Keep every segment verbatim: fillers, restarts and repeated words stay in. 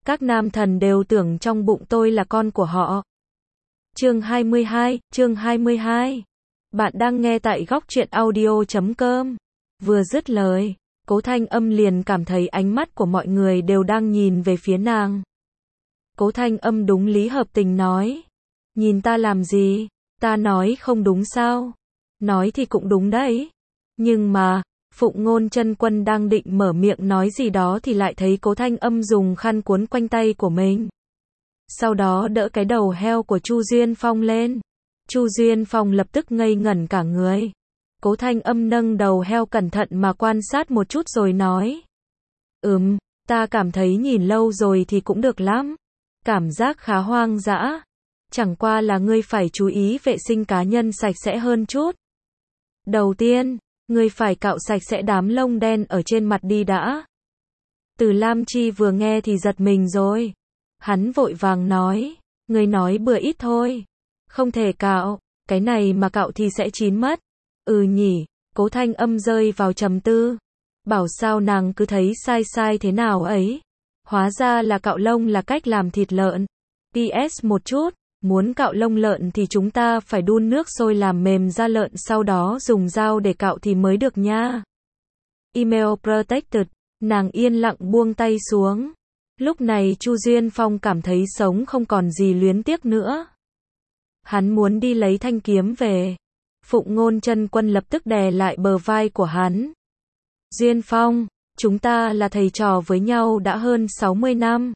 Các nam thần đều tưởng trong bụng tôi là con của họ. Chương hai mươi hai, chương hai mươi hai. Bạn đang nghe tại góc truyện audio chấm com. Vừa dứt lời, Cố Thanh Âm liền cảm thấy ánh mắt của mọi người đều đang nhìn về phía nàng. Cố Thanh Âm đúng lý hợp tình nói. Nhìn ta làm gì? Ta nói không đúng sao? Nói thì cũng đúng đấy. Nhưng mà, Phụng Ngôn Chân Quân đang định mở miệng nói gì đó thì lại thấy Cố Thanh Âm dùng khăn cuốn quanh tay của mình. Sau đó đỡ cái đầu heo của Chu Duyên Phong lên. Chu Duyên Phong lập tức ngây ngẩn cả người. Cố Thanh Âm nâng đầu heo cẩn thận mà quan sát một chút rồi nói. Ừm, ta cảm thấy nhìn lâu rồi thì cũng được lắm. Cảm giác khá hoang dã. Chẳng qua là ngươi phải chú ý vệ sinh cá nhân sạch sẽ hơn chút. Đầu tiên, ngươi phải cạo sạch sẽ đám lông đen ở trên mặt đi đã. Từ Lam Chi vừa nghe thì giật mình rồi. Hắn vội vàng nói, ngươi nói bừa ít thôi. Không thể cạo, cái này mà cạo thì sẽ chín mất. Ừ nhỉ, Cố Thanh Âm rơi vào trầm tư. Bảo sao nàng cứ thấy sai sai thế nào ấy. Hóa ra là cạo lông là cách làm thịt lợn. pê ét một chút, muốn cạo lông lợn thì chúng ta phải đun nước sôi làm mềm da lợn sau đó dùng dao để cạo thì mới được nha. Email protected, nàng yên lặng buông tay xuống. Lúc này Chu Duyên Phong cảm thấy sống không còn gì luyến tiếc nữa. Hắn muốn đi lấy thanh kiếm về. Phụng Ngôn Chân Quân lập tức đè lại bờ vai của hắn. Duyên Phong, chúng ta là thầy trò với nhau đã hơn sáu mươi năm.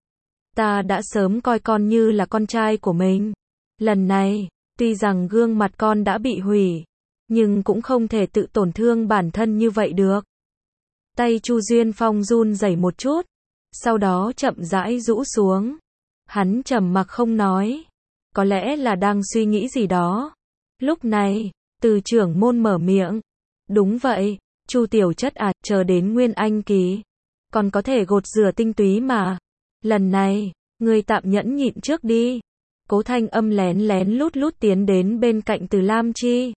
Ta đã sớm coi con như là con trai của mình. Lần này, tuy rằng gương mặt con đã bị hủy, nhưng cũng không thể tự tổn thương bản thân như vậy được. Tay Chu Duyên Phong run rẩy một chút, sau đó chậm rãi rũ xuống. Hắn trầm mặc không nói, có lẽ là đang suy nghĩ gì đó. Lúc này, Từ trưởng môn mở miệng. Đúng vậy, Chu tiểu chất à, chờ đến Nguyên Anh kỳ, còn có thể gột rửa tinh túy mà. Lần này, ngươi tạm nhẫn nhịn trước đi. Cố Thanh Âm lén lén lút lút tiến đến bên cạnh Từ Lam Chi.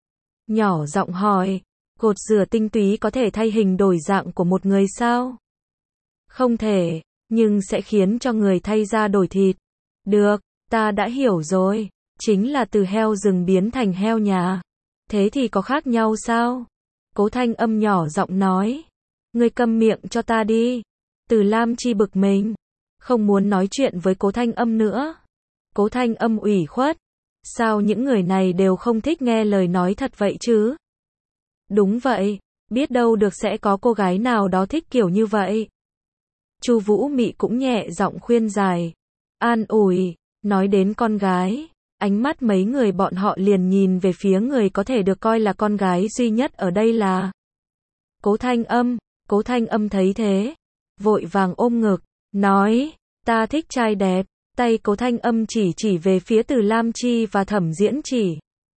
Nhỏ giọng hỏi, gột rửa tinh túy có thể thay hình đổi dạng của một người sao? Không thể, nhưng sẽ khiến cho người thay da đổi thịt. Được, ta đã hiểu rồi, chính là từ heo rừng biến thành heo nhà. Thế thì có khác nhau sao? Cố Thanh Âm nhỏ giọng nói. Ngươi câm miệng cho ta đi. Từ Lam Chi bực mình, không muốn nói chuyện với Cố Thanh Âm nữa. Cố Thanh Âm ủy khuất. Sao những người này đều không thích nghe lời nói thật vậy chứ? Đúng vậy, biết đâu được sẽ có cô gái nào đó thích kiểu như vậy. Chu Vũ Mị cũng nhẹ giọng khuyên giải, an ủi. Nói đến con gái, ánh mắt mấy người bọn họ liền nhìn về phía người có thể được coi là con gái duy nhất ở đây là Cố Thanh Âm. Cố Thanh Âm thấy thế, vội vàng ôm ngực, nói, ta thích trai đẹp. Tay Cố Thanh Âm chỉ chỉ về phía Từ Lam Chi và Thẩm Diễn Chỉ.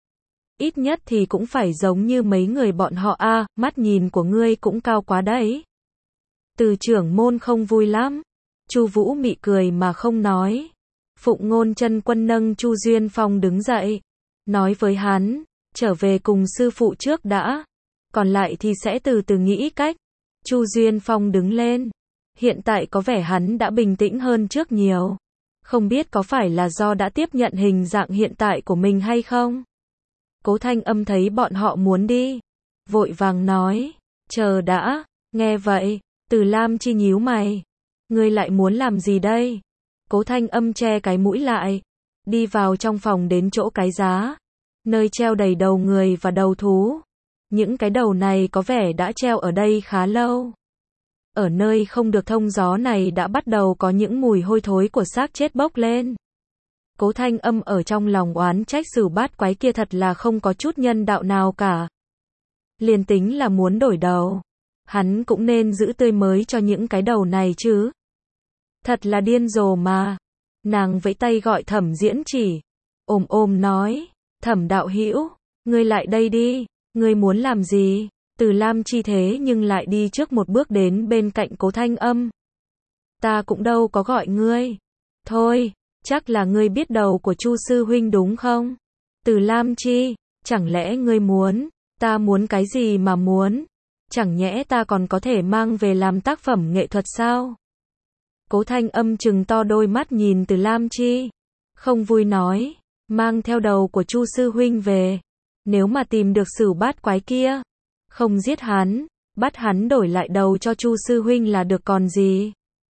Ít nhất thì cũng phải giống như mấy người bọn họ a, à, mắt nhìn của ngươi cũng cao quá đấy. Từ trưởng môn không vui lắm. Chu Vũ Mị cười mà không nói. Phụng Ngôn Chân Quân nâng Chu Duyên Phong đứng dậy, nói với hắn, trở về cùng sư phụ trước đã, còn lại thì sẽ từ từ nghĩ cách. Chu Duyên Phong đứng lên, hiện tại có vẻ hắn đã bình tĩnh hơn trước nhiều. Không biết có phải là do đã tiếp nhận hình dạng hiện tại của mình hay không? Cố Thanh Âm thấy bọn họ muốn đi, vội vàng nói, chờ đã. Nghe vậy, Từ Lam Chi nhíu mày, ngươi lại muốn làm gì đây? Cố Thanh Âm che cái mũi lại, đi vào trong phòng đến chỗ cái giá, nơi treo đầy đầu người và đầu thú. Những cái đầu này có vẻ đã treo ở đây khá lâu. Ở nơi không được thông gió này đã bắt đầu có những mùi hôi thối của xác chết bốc lên. Cố Thanh Âm ở trong lòng oán trách Sửu Bát Quái kia thật là không có chút nhân đạo nào cả. Liền tính là muốn đổi đầu, hắn cũng nên giữ tươi mới cho những cái đầu này chứ. Thật là điên rồ mà. Nàng vẫy tay gọi Thẩm Diễn Chỉ, ôm ôm nói, Thẩm đạo hữu, ngươi lại đây đi, ngươi muốn làm gì? Từ Lam Chi thế nhưng lại đi trước một bước đến bên cạnh Cố Thanh Âm. Ta cũng đâu có gọi ngươi. Thôi, chắc là ngươi biết đầu của Chu sư huynh đúng không? Từ Lam Chi, chẳng lẽ ngươi muốn, ta muốn cái gì mà muốn? Chẳng nhẽ ta còn có thể mang về làm tác phẩm nghệ thuật sao? Cố Thanh Âm trừng to đôi mắt nhìn Từ Lam Chi. Không vui nói, mang theo đầu của Chu sư huynh về. Nếu mà tìm được Sửu bát quái kia, không giết hắn, bắt hắn đổi lại đầu cho Chu sư huynh là được còn gì.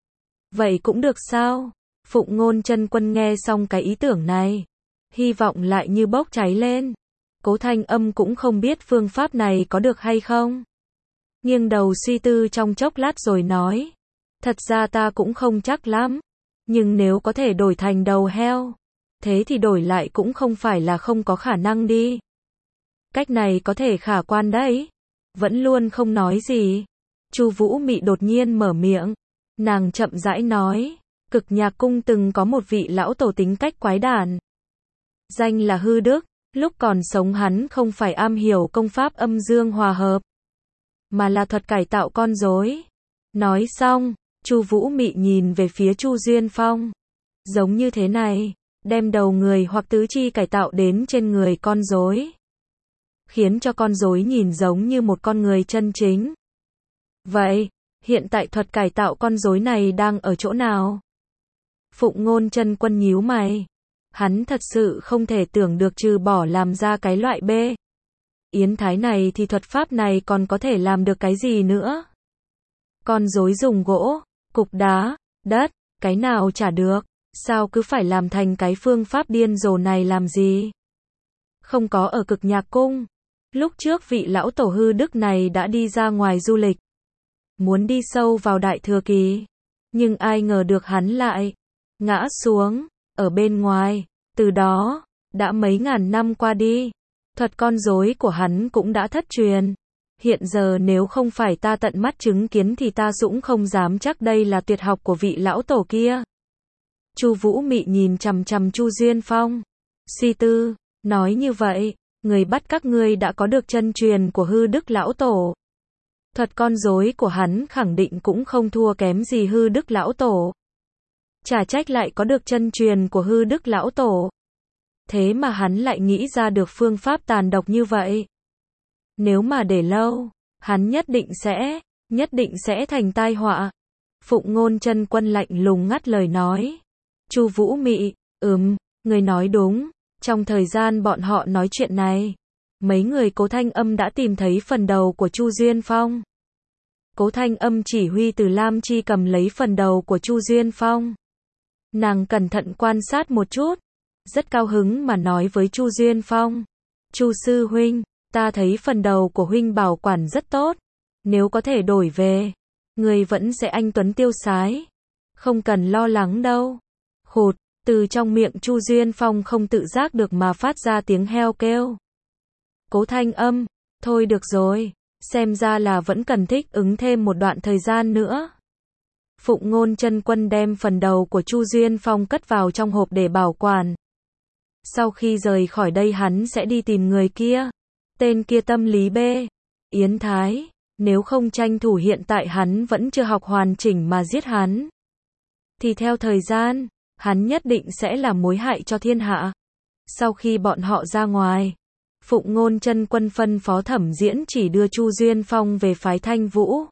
Vậy cũng được sao? Phụng Ngôn Chân Quân nghe xong cái ý tưởng này, hy vọng lại như bốc cháy lên. Cố Thanh Âm cũng không biết phương pháp này có được hay không. Nghiêng đầu suy tư trong chốc lát rồi nói, thật ra ta cũng không chắc lắm, nhưng nếu có thể đổi thành đầu heo, thế thì đổi lại cũng không phải là không có khả năng đi. Cách này có thể khả quan đấy. Vẫn luôn không nói gì, Chu Vũ Mị đột nhiên mở miệng, nàng chậm rãi nói, Cực Nhạc Cung từng có một vị lão tổ tính cách quái đản, danh là Hư Đức, lúc còn sống hắn không phải am hiểu công pháp âm dương hòa hợp, mà là thuật cải tạo con rối. Nói xong, Chu Vũ Mị nhìn về phía Chu Duyên Phong. Giống như thế này, đem đầu người hoặc tứ chi cải tạo đến trên người con rối, khiến cho con rối nhìn giống như một con người chân chính. Vậy, hiện tại thuật cải tạo con rối này đang ở chỗ nào? Phụng Ngôn Chân Quân nhíu mày. Hắn thật sự không thể tưởng được trừ bỏ làm ra cái loại B Yến Thái này thì thuật pháp này còn có thể làm được cái gì nữa? Con rối dùng gỗ, cục đá, đất, cái nào chả được, sao cứ phải làm thành cái phương pháp điên rồ này làm gì? Không có ở Cực Nhạc Cung. Lúc trước vị lão tổ Hư Đức này đã đi ra ngoài du lịch, muốn đi sâu vào Đại Thừa Kỳ, nhưng ai ngờ được hắn lại ngã xuống ở bên ngoài. Từ đó, đã mấy ngàn năm qua đi, thuật con rối của hắn cũng đã thất truyền. Hiện giờ nếu không phải ta tận mắt chứng kiến thì ta cũng không dám chắc đây là tuyệt học của vị lão tổ kia. Chu Vũ Mị nhìn chằm chằm Chu Duyên Phong, suy tư, nói như vậy, người bắt các ngươi đã có được chân truyền của Hư Đức lão tổ. Thuật con rối của hắn khẳng định cũng không thua kém gì Hư Đức lão tổ. Chả trách lại có được chân truyền của Hư Đức lão tổ. Thế mà hắn lại nghĩ ra được phương pháp tàn độc như vậy. Nếu mà để lâu, hắn nhất định sẽ, nhất định sẽ thành tai họa. Phụng Ngôn Chân Quân lạnh lùng ngắt lời nói. Chu Vũ Mị, ừm, người nói đúng. Trong thời gian bọn họ nói chuyện này, mấy người Cố Thanh Âm đã tìm thấy phần đầu của Chu Duyên Phong. Cố Thanh Âm chỉ huy Từ Lam Chi cầm lấy phần đầu của Chu Duyên Phong. Nàng cẩn thận quan sát một chút, rất cao hứng mà nói với Chu Duyên Phong. Chu sư huynh, ta thấy phần đầu của huynh bảo quản rất tốt. Nếu có thể đổi về, người vẫn sẽ anh tuấn tiêu sái. Không cần lo lắng đâu. Khụt, từ trong miệng Chu Duyên Phong không tự giác được mà phát ra tiếng heo kêu. Cố Thanh Âm, thôi được rồi, xem ra là vẫn cần thích ứng thêm một đoạn thời gian nữa. Phụng Ngôn Chân Quân đem phần đầu của Chu Duyên Phong cất vào trong hộp để bảo quản. Sau khi rời khỏi đây hắn sẽ đi tìm người kia. Tên kia tâm lý B Yến Thái, nếu không tranh thủ hiện tại hắn vẫn chưa học hoàn chỉnh mà giết hắn, thì theo thời gian, hắn nhất định sẽ là mối hại cho thiên hạ. Sau khi bọn họ ra ngoài, Phụng Ngôn Chân Quân phân phó Thẩm Diễn chỉ đưa Chu Duyên Phong về phái Thanh Vũ.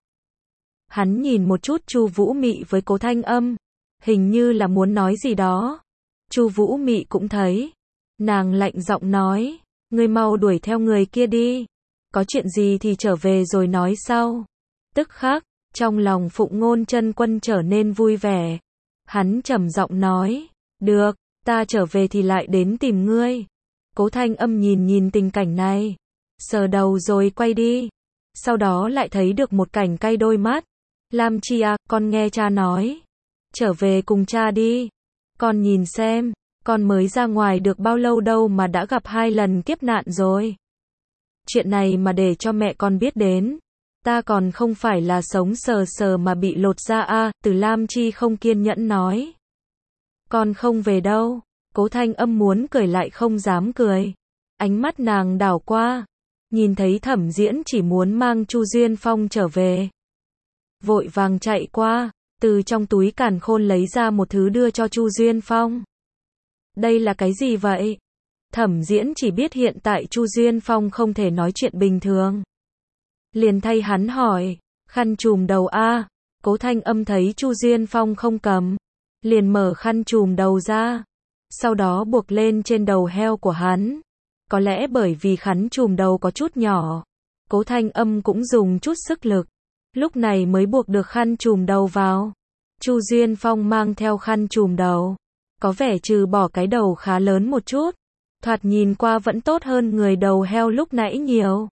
Hắn nhìn một chút Chu Vũ Mị với Cố Thanh Âm, hình như là muốn nói gì đó. Chu Vũ Mị cũng thấy, nàng lạnh giọng nói, ngươi mau đuổi theo người kia đi, có chuyện gì thì trở về rồi nói sau. Tức khắc, trong lòng Phụng Ngôn Chân Quân trở nên vui vẻ. Hắn trầm giọng nói, được, ta trở về thì lại đến tìm ngươi. Cố Thanh Âm nhìn nhìn tình cảnh này, sờ đầu rồi quay đi. Sau đó lại thấy được một cảnh cay đôi mắt. Lam Chi à, con nghe cha nói, trở về cùng cha đi. Con nhìn xem, con mới ra ngoài được bao lâu đâu mà đã gặp hai lần kiếp nạn rồi. Chuyện này mà để cho mẹ con biết đến, ta còn không phải là sống sờ sờ mà bị lột da à. Từ Lam Chi không kiên nhẫn nói. Con không về đâu. Cố Thanh Âm muốn cười lại không dám cười. Ánh mắt nàng đảo qua, nhìn thấy Thẩm Diễn chỉ muốn mang Chu Duyên Phong trở về. Vội vàng chạy qua, từ trong túi càn khôn lấy ra một thứ đưa cho Chu Duyên Phong. Đây là cái gì vậy? Thẩm Diễn chỉ biết hiện tại Chu Duyên Phong không thể nói chuyện bình thường. Liền thay hắn hỏi, khăn trùm đầu a. Cố Thanh Âm thấy Chu Duyên Phong không cầm, liền mở khăn trùm đầu ra, sau đó buộc lên trên đầu heo của hắn. Có lẽ bởi vì khăn trùm đầu có chút nhỏ, Cố Thanh Âm cũng dùng chút sức lực, lúc này mới buộc được khăn trùm đầu vào. Chu Duyên Phong mang theo khăn trùm đầu, có vẻ trừ bỏ cái đầu khá lớn một chút, thoạt nhìn qua vẫn tốt hơn người đầu heo lúc nãy nhiều.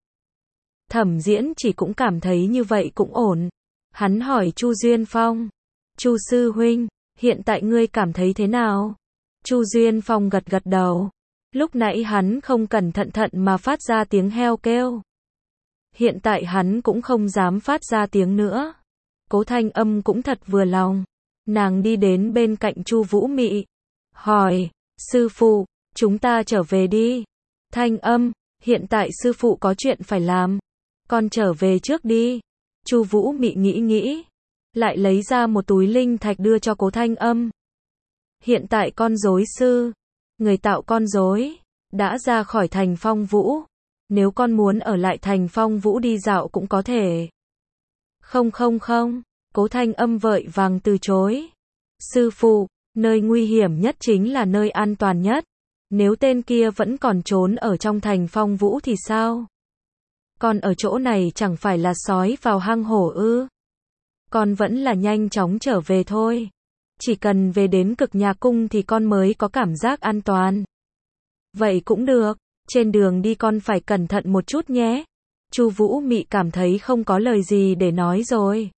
Thẩm Diễn Chỉ cũng cảm thấy như vậy cũng ổn. Hắn hỏi Chu Duyên Phong, Chu sư huynh, hiện tại ngươi cảm thấy thế nào? Chu Duyên Phong gật gật đầu. Lúc nãy hắn không cẩn thận thận mà phát ra tiếng heo kêu. Hiện tại hắn cũng không dám phát ra tiếng nữa. Cố Thanh Âm cũng thật vừa lòng. Nàng đi đến bên cạnh Chu Vũ Mị, hỏi, sư phụ, chúng ta trở về đi. Thanh Âm, hiện tại sư phụ có chuyện phải làm, con trở về trước đi. Chu Vũ Mị nghĩ nghĩ, lại lấy ra một túi linh thạch đưa cho Cố Thanh Âm. Hiện tại con rối sư, người tạo con rối, đã ra khỏi thành Phong Vũ. Nếu con muốn ở lại thành Phong Vũ đi dạo cũng có thể. Không không không, Cố Thanh Âm vội vàng từ chối. Sư phụ, nơi nguy hiểm nhất chính là nơi an toàn nhất. Nếu tên kia vẫn còn trốn ở trong thành Phong Vũ thì sao? Con ở chỗ này chẳng phải là sói vào hang hổ ư? Con vẫn là nhanh chóng trở về thôi. Chỉ cần về đến Cực Nhạc Cung thì con mới có cảm giác an toàn. Vậy cũng được, trên đường đi con phải cẩn thận một chút nhé. Chu Vũ Mị cảm thấy không có lời gì để nói rồi.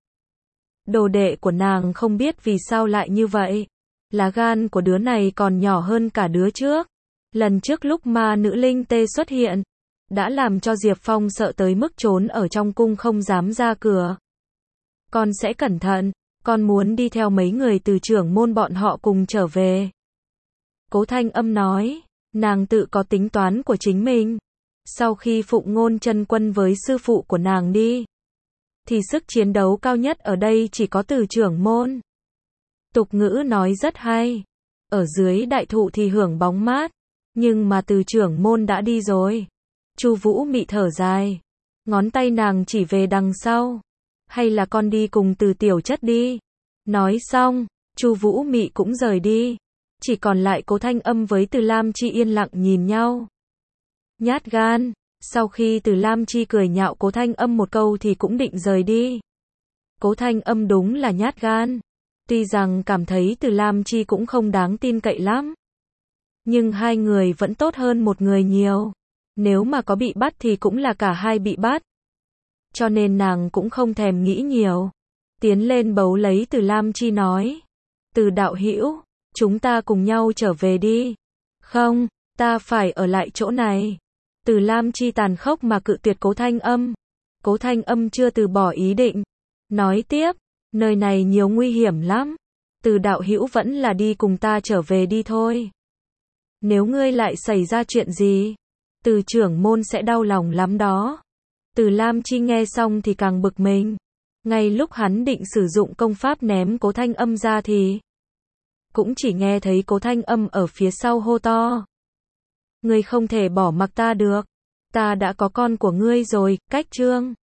Đồ đệ của nàng không biết vì sao lại như vậy. Lá gan của đứa này còn nhỏ hơn cả đứa trước. Lần trước lúc ma nữ linh tê xuất hiện, đã làm cho Diệp Phong sợ tới mức trốn ở trong cung không dám ra cửa. Con sẽ cẩn thận, con muốn đi theo mấy người từ trưởng môn bọn họ cùng trở về. Cố Thanh Âm nói, nàng tự có tính toán của chính mình. Sau khi Phụng Ngôn Chân Quân với sư phụ của nàng đi, thì sức chiến đấu cao nhất ở đây chỉ có từ trưởng môn. Tục ngữ nói rất hay, ở dưới đại thụ thì hưởng bóng mát, nhưng mà từ trưởng môn đã đi rồi. Chu Vũ Mị thở dài, ngón tay nàng chỉ về đằng sau. Hay là con đi cùng Từ tiểu chất đi. Nói xong, Chu Vũ Mị cũng rời đi. Chỉ còn lại Cố Thanh Âm với Từ Lam Chi yên lặng nhìn nhau. Nhát gan, sau khi Từ Lam Chi cười nhạo Cố Thanh Âm một câu thì cũng định rời đi. Cố Thanh Âm đúng là nhát gan. Tuy rằng cảm thấy Từ Lam Chi cũng không đáng tin cậy lắm, nhưng hai người vẫn tốt hơn một người nhiều. Nếu mà có bị bắt thì cũng là cả hai bị bắt. Cho nên nàng cũng không thèm nghĩ nhiều. Tiến lên bấu lấy Từ Lam Chi nói, Từ đạo hữu, chúng ta cùng nhau trở về đi. Không, ta phải ở lại chỗ này. Từ Lam Chi tàn khốc mà cự tuyệt Cố Thanh Âm. Cố Thanh Âm chưa từ bỏ ý định, nói tiếp, nơi này nhiều nguy hiểm lắm. Từ đạo hữu vẫn là đi cùng ta trở về đi thôi. Nếu ngươi lại xảy ra chuyện gì, Từ trưởng môn sẽ đau lòng lắm đó. Từ Lam Chi nghe xong thì càng bực mình. Ngay lúc hắn định sử dụng công pháp ném Cố Thanh Âm ra thì cũng chỉ nghe thấy Cố Thanh Âm ở phía sau hô to, ngươi không thể bỏ mặc ta được. Ta đã có con của ngươi rồi, cách chương.